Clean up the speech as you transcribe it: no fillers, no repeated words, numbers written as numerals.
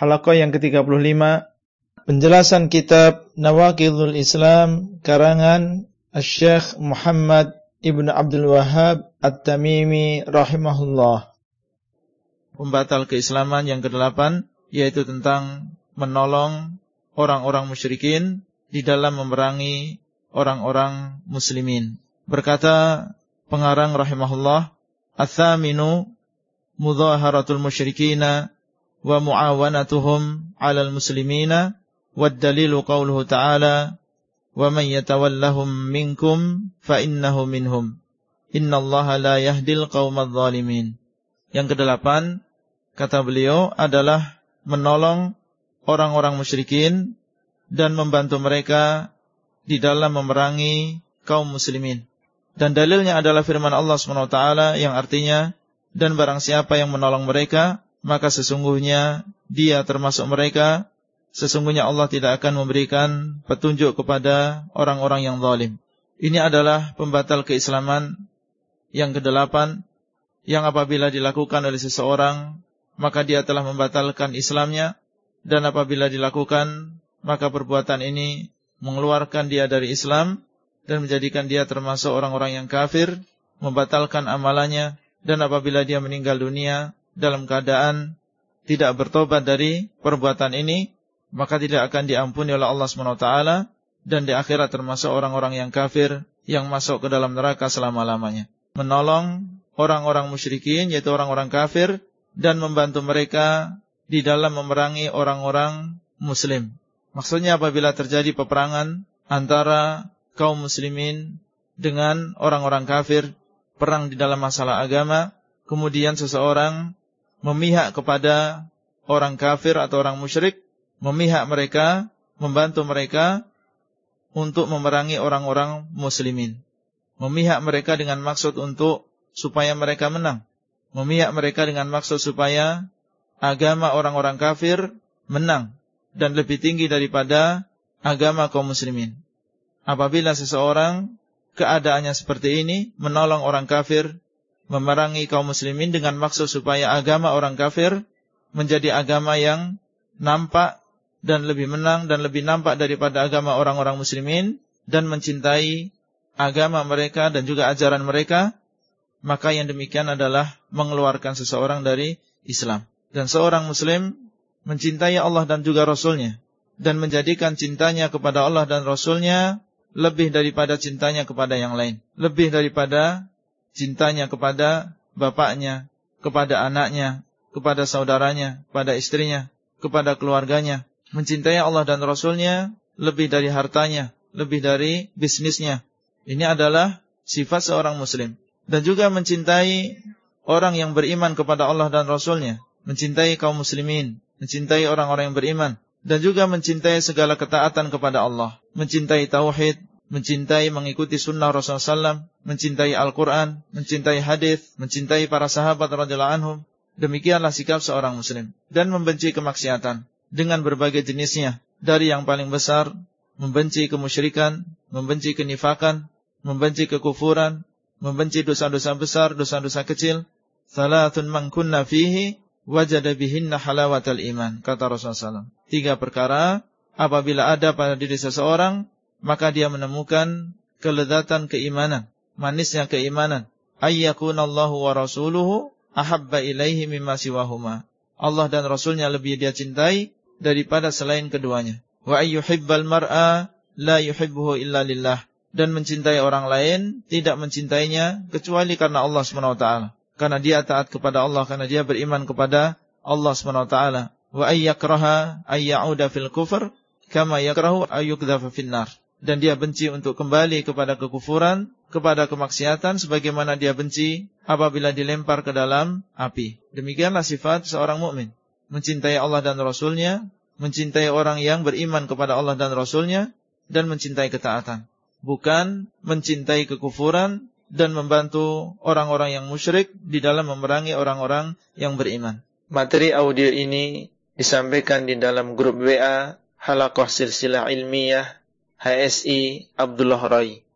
halaqah yang ke-35, penjelasan kitab Nawaqidul Islam karangan Asy-Syaikh Muhammad Ibn Abdul Wahhab At-Tamimi rahimahullah. Pembatal keislaman yang ke-8, yaitu tentang menolong orang-orang musyrikin di dalam memerangi orang-orang muslimin. Berkata pengarang rahimahullah, "Ats-tsaminu mudhaharatul musyrikina wa muawanatuhum 'alal muslimina wad dalilu qauluhu ta'ala wa man yatawallahum minkum fa innahu minhum innallaha la yahdil qaumadz zalimin." Yang ke-8 kata beliau adalah menolong orang-orang musyrikin dan membantu mereka di dalam memerangi kaum muslimin. Dan dalilnya adalah firman Allah SWT yang artinya, dan barang siapa yang menolong mereka, maka sesungguhnya dia termasuk mereka. Sesungguhnya Allah tidak akan memberikan petunjuk kepada orang-orang yang zalim. Ini adalah pembatal keislaman yang ke-8, yang apabila dilakukan oleh seseorang, maka dia telah membatalkan Islamnya. Dan apabila dilakukan, maka perbuatan ini mengeluarkan dia dari Islam dan menjadikan dia termasuk orang-orang yang kafir, membatalkan amalannya. Dan apabila dia meninggal dunia dalam keadaan tidak bertobat dari perbuatan ini, maka tidak akan diampuni oleh Allah SWT, dan di akhirat termasuk orang-orang yang kafir yang masuk ke dalam neraka selama-lamanya. Menolong orang-orang musyrikin, yaitu orang-orang kafir, dan membantu mereka di dalam memerangi orang-orang muslim. Maksudnya apabila terjadi peperangan antara kaum muslimin dengan orang-orang kafir, perang di dalam masalah agama, kemudian seseorang memihak kepada orang kafir atau orang musyrik, memihak mereka, membantu mereka untuk memerangi orang-orang muslimin. Memihak mereka dengan maksud untuk supaya mereka menang. Memihak mereka dengan maksud supaya agama orang-orang kafir menang dan lebih tinggi daripada agama kaum muslimin. Apabila seseorang keadaannya seperti ini, menolong orang kafir, memerangi kaum muslimin dengan maksud supaya agama orang kafir menjadi agama yang nampak dan lebih menang dan lebih nampak daripada agama orang-orang muslimin, dan mencintai agama mereka dan juga ajaran mereka, maka yang demikian adalah mengeluarkan seseorang dari Islam. Dan seorang muslim mencintai Allah dan juga Rasulnya, dan menjadikan cintanya kepada Allah dan Rasulnya lebih daripada cintanya kepada yang lain, lebih daripada cintanya kepada bapaknya, kepada anaknya, kepada saudaranya, kepada istrinya, kepada keluarganya. Mencintai Allah dan Rasulnya lebih dari hartanya, lebih dari bisnisnya. Ini adalah sifat seorang muslim. Dan juga mencintai orang yang beriman kepada Allah dan Rasulnya, mencintai kaum muslimin, mencintai orang-orang yang beriman, dan juga mencintai segala ketaatan kepada Allah, mencintai tauhid, mencintai mengikuti sunnah Rasulullah SAW, mencintai Al-Quran, mencintai hadis, mencintai para sahabat radhiyallahu anhum. Demikianlah sikap seorang muslim. Dan membenci kemaksiatan dengan berbagai jenisnya, dari yang paling besar, membenci kemusyrikan, membenci kenifakan, membenci kekufuran, membenci dosa-dosa besar, dosa-dosa kecil. Salatun man kunna fihi wajada bihinna halawatal iman, kata Rasulullah SAW. 3 perkara apabila ada pada diri seseorang, maka dia menemukan kelezatan keimanan, manisnya keimanan. Ayyakunallahu wa rasuluhu ahabba ilaihi mimma siwahuma. Allah dan Rasulnya lebih dia cintai daripada selain keduanya. Wa ayyuhibbal mar'a la yuhibbuhu illa lillah. Dan mencintai orang lain tidak mencintainya kecuali karena Allah SWT. Karena dia taat kepada Allah, karena dia beriman kepada Allah SWT. Wa ayyakraha ayyauda fil kufr kama yakrahu ayyukdhafa finnar. Dan dia benci untuk kembali kepada kekufuran, kepada kemaksiatan, sebagaimana dia benci apabila dilempar ke dalam api. Demikianlah sifat seorang mukmin. Mencintai Allah dan Rasulnya, mencintai orang yang beriman kepada Allah dan Rasulnya, dan mencintai ketaatan. Bukan mencintai kekufuran dan membantu orang-orang yang musyrik di dalam memerangi orang-orang yang beriman. Materi audio ini disampaikan di dalam grup WA Halaqah Silsilah Ilmiah HSI Abdullah Rai.